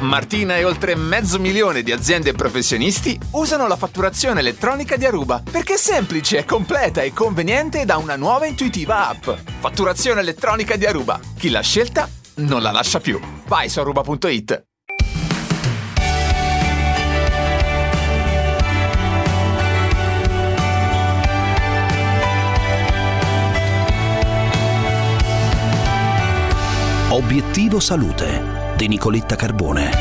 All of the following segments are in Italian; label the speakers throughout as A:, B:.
A: Martina e oltre 500.000 di aziende e professionisti usano la fatturazione elettronica di Aruba perché è semplice, è completa e conveniente da una nuova e intuitiva app. Fatturazione elettronica di Aruba. Chi l'ha scelta non la lascia più. Vai su aruba.it.
B: Obiettivo Salute di Nicoletta Carbone.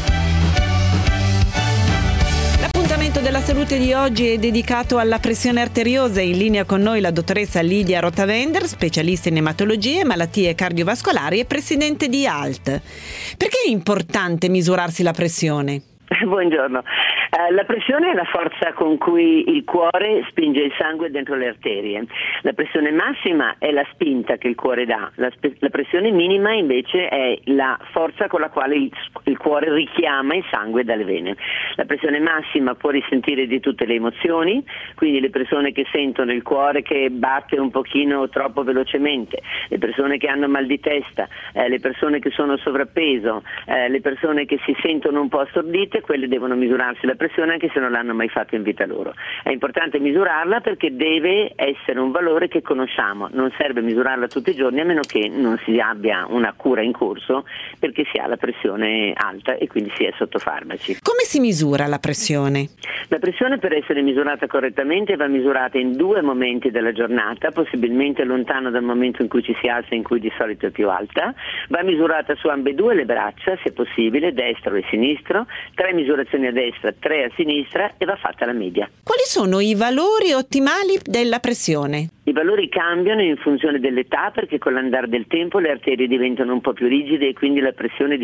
C: L'appuntamento della salute di oggi è dedicato alla pressione arteriosa. In linea con noi la dottoressa Lidia Rotavender, specialista in ematologie, malattie cardiovascolari e presidente di ALT. Perché è importante misurarsi la pressione?
D: Buongiorno. La pressione è la forza con cui il cuore spinge il sangue dentro le arterie. La pressione massima è la spinta che il cuore dà. La pressione minima invece è la forza con la quale il cuore richiama il sangue dalle vene. La pressione massima può risentire di tutte le emozioni, quindi le persone che sentono il cuore che batte un pochino troppo velocemente, le persone che hanno mal di testa, le persone che sono sovrappeso, le persone che si sentono un po' stordite, quelle devono misurarsi la pressione anche se non l'hanno mai fatto in vita loro. È importante misurarla perché deve essere un valore che conosciamo, non serve misurarla tutti i giorni a meno che non si abbia una cura in corso perché si ha la pressione alta e quindi si è sotto farmaci.
C: Come si misura la pressione?
D: La pressione, per essere misurata correttamente, va misurata in 2 momenti della giornata, possibilmente lontano dal momento in cui ci si alza, in cui di solito è più alta. Va misurata su ambedue le braccia, se possibile, destro e sinistro, 3 misurazioni a destra, 3 a sinistra e va fatta la media.
C: Quali sono i valori ottimali della pressione?
D: I valori cambiano in funzione dell'età perché con l'andare del tempo le arterie diventano un po' più rigide e quindi la pressione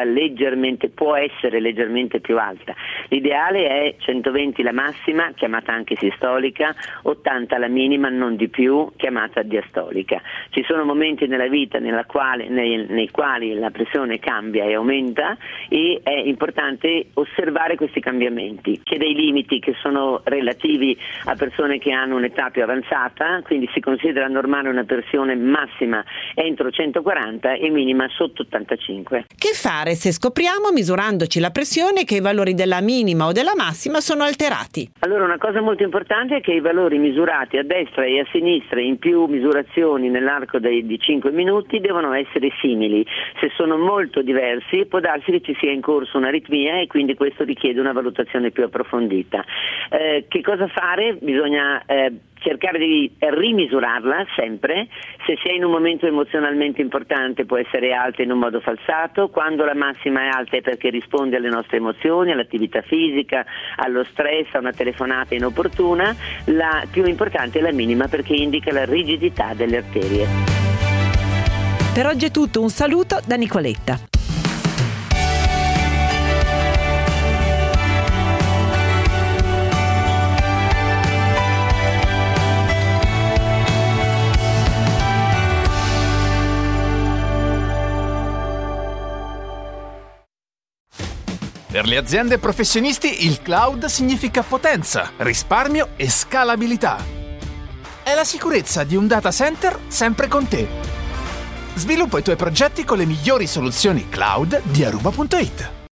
D: può essere leggermente più alta. L'ideale è 120 la massima, chiamata anche sistolica, 80 la minima, non di più, chiamata diastolica. Ci sono momenti nella vita nei quali la pressione cambia e aumenta e è importante osservare questi cambiamenti. C'è dei limiti che sono relativi a persone che hanno un'età più avanzata, quindi si considera normale una pressione massima entro 140 e minima sotto 85.
C: Che fare se scopriamo, misurandoci la pressione, che i valori della minima o della massima sono alterati?
D: Allora, una cosa molto importante è che i valori misurati a destra e a sinistra in più misurazioni nell'arco di 5 minuti devono essere simili. Se sono molto diversi può darsi che ci sia in corso un'aritmia e quindi questo richiede una valutazione più approfondita. Che cosa fare? Bisogna cercare di rimisurarla sempre. Se si è in un momento emozionalmente importante può essere alta in un modo falsato, quando la massima è alta è perché risponde alle nostre emozioni, all'attività fisica, allo stress, a una telefonata inopportuna. La più importante è la minima perché indica la rigidità delle arterie.
C: Per oggi è tutto, un saluto da Nicoletta.
A: Per le aziende e professionisti il cloud significa potenza, risparmio e scalabilità. È la sicurezza di un data center sempre con te. Sviluppa i tuoi progetti con le migliori soluzioni cloud di Aruba.it.